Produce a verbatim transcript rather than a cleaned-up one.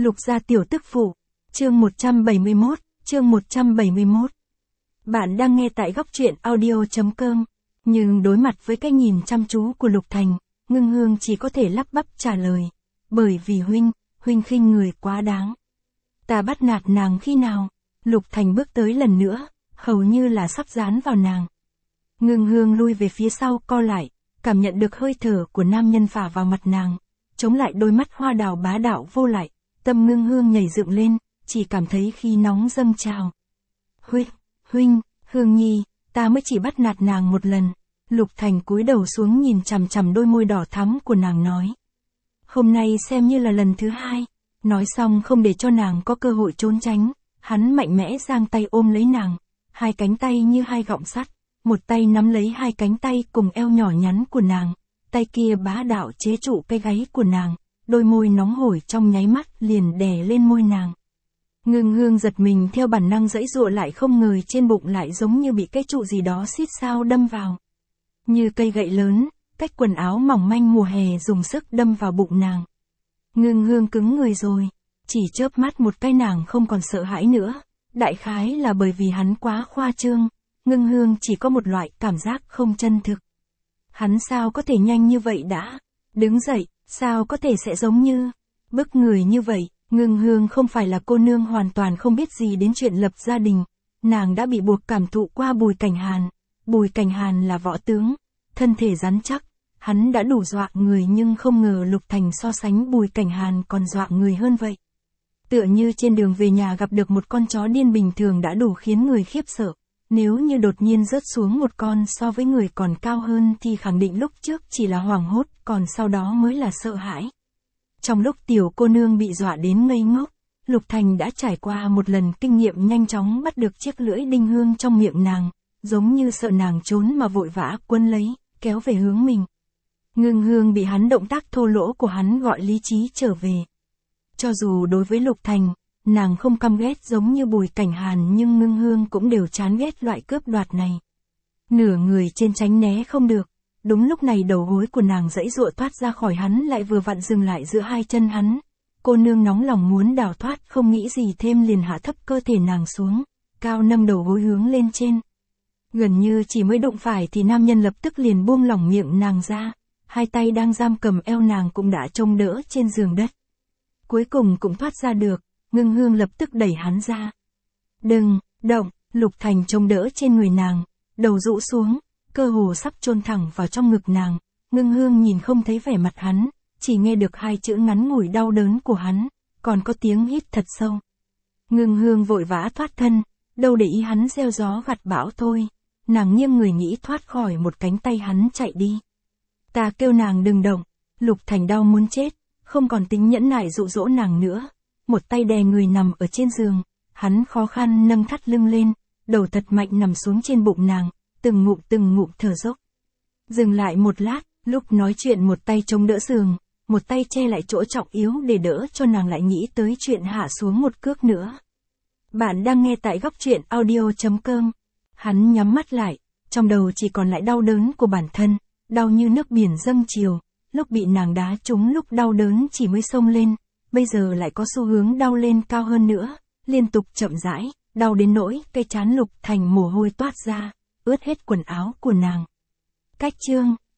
Lục gia tiểu tức phụ. Chương một trăm bảy mươi mốt, chương một trăm bảy mươi mốt. Bạn đang nghe tại góc truyện audio chấm com. Nhưng đối mặt với cái nhìn chăm chú của Lục Thành, Ngưng Hương chỉ có thể lắp bắp trả lời. Bởi vì huynh, huynh khinh người quá đáng. Ta bắt nạt nàng khi nào? Lục Thành bước tới lần nữa, hầu như là sắp dán vào nàng. Ngưng Hương lui về phía sau co lại, cảm nhận được hơi thở của nam nhân phả vào mặt nàng, chống lại đôi mắt hoa đào bá đạo vô lại, tâm Ngưng Hương nhảy dựng lên, chỉ cảm thấy khí nóng dâng trào. Huynh, huynh, Hương Nhi, ta mới chỉ bắt nạt nàng một lần. Lục Thành cúi đầu xuống nhìn chằm chằm đôi môi đỏ thắm của nàng nói. Hôm nay xem như là lần thứ hai. Nói xong không để cho nàng có cơ hội trốn tránh, hắn mạnh mẽ giang tay ôm lấy nàng, hai cánh tay như hai gọng sắt, một tay nắm lấy hai cánh tay cùng eo nhỏ nhắn của nàng, tay kia bá đạo chế trụ cái gáy của nàng, đôi môi nóng hổi trong nháy mắt liền đè lên môi nàng. Ngưng Hương giật mình theo bản năng giãy giụa lại không ngờ trên bụng lại giống như bị cái trụ gì đó xít sao đâm vào. Như cây gậy lớn, cách quần áo mỏng manh mùa hè dùng sức đâm vào bụng nàng. Ngưng Hương cứng người rồi, chỉ chớp mắt một cái nàng không còn sợ hãi nữa, đại khái là bởi vì hắn quá khoa trương, Ngưng Hương chỉ có một loại cảm giác không chân thực. Hắn sao có thể nhanh như vậy đã, đứng dậy, sao có thể sẽ giống như, bức người như vậy. Ngưng Hương không phải là cô nương hoàn toàn không biết gì đến chuyện lập gia đình, nàng đã bị buộc cảm thụ qua Bùi Cảnh Hàn. Bùi Cảnh Hàn là võ tướng, thân thể rắn chắc, hắn đã đủ dọa người nhưng không ngờ Lục Thành so sánh Bùi Cảnh Hàn còn dọa người hơn vậy. Tựa như trên đường về nhà gặp được một con chó điên bình thường đã đủ khiến người khiếp sợ, nếu như đột nhiên rớt xuống một con so với người còn cao hơn thì khẳng định lúc trước chỉ là hoảng hốt, còn sau đó mới là sợ hãi. Trong lúc tiểu cô nương bị dọa đến ngây ngốc, Lục Thành đã trải qua một lần kinh nghiệm nhanh chóng bắt được chiếc lưỡi đinh hương trong miệng nàng, giống như sợ nàng trốn mà vội vã quấn lấy, kéo về hướng mình. Ngưng Hương bị hắn động tác thô lỗ của hắn gọi lý trí trở về. Cho dù đối với Lục Thành, nàng không căm ghét giống như Bùi Cảnh Hàn nhưng Ngưng Hương cũng đều chán ghét loại cướp đoạt này. Nửa người trên tránh né không được. Đúng lúc này đầu gối của nàng giãy giụa thoát ra khỏi hắn lại vừa vặn dừng lại giữa hai chân hắn. Cô nương nóng lòng muốn đào thoát không nghĩ gì thêm liền hạ thấp cơ thể nàng xuống, cao nâng đầu gối hướng lên trên. Gần như chỉ mới đụng phải thì nam nhân lập tức liền buông lỏng miệng nàng ra, hai tay đang giam cầm eo nàng cũng đã trông đỡ trên giường đất. Cuối cùng cũng thoát ra được, Ngưng Hương lập tức đẩy hắn ra. Đừng, động, Lục Thành trông đỡ trên người nàng, đầu rũ xuống, cơ hồ sắp chôn thẳng vào trong ngực nàng. Ngưng Hương nhìn không thấy vẻ mặt hắn, chỉ nghe được hai chữ ngắn ngủi đau đớn của hắn, còn có tiếng hít thật sâu. Ngưng Hương vội vã thoát thân, đâu để ý hắn gieo gió gặt bão thôi, nàng nghiêng người nghĩ thoát khỏi một cánh tay hắn chạy đi. Ta kêu nàng đừng động, Lục Thành đau muốn chết, không còn tính nhẫn nại dụ dỗ nàng nữa, một tay đè người nằm ở trên giường, hắn khó khăn nâng thắt lưng lên, đầu thật mạnh nằm xuống trên bụng nàng, từng ngụm từng ngụm thở dốc. Dừng lại một lát, lúc nói chuyện một tay chống đỡ giường, một tay che lại chỗ trọng yếu để đỡ cho nàng lại nghĩ tới chuyện hạ xuống một cước nữa. Bạn đang nghe tại góc truyện audio chấm com. Hắn nhắm mắt lại, trong đầu chỉ còn lại đau đớn của bản thân, đau như nước biển dâng trào, lúc bị nàng đá trúng lúc đau đớn chỉ mới xông lên, bây giờ lại có xu hướng đau lên cao hơn nữa, liên tục chậm rãi, đau đến nỗi cây trán Lục Thành mồ hôi toát ra, ướt hết quần áo của nàng. Cách chương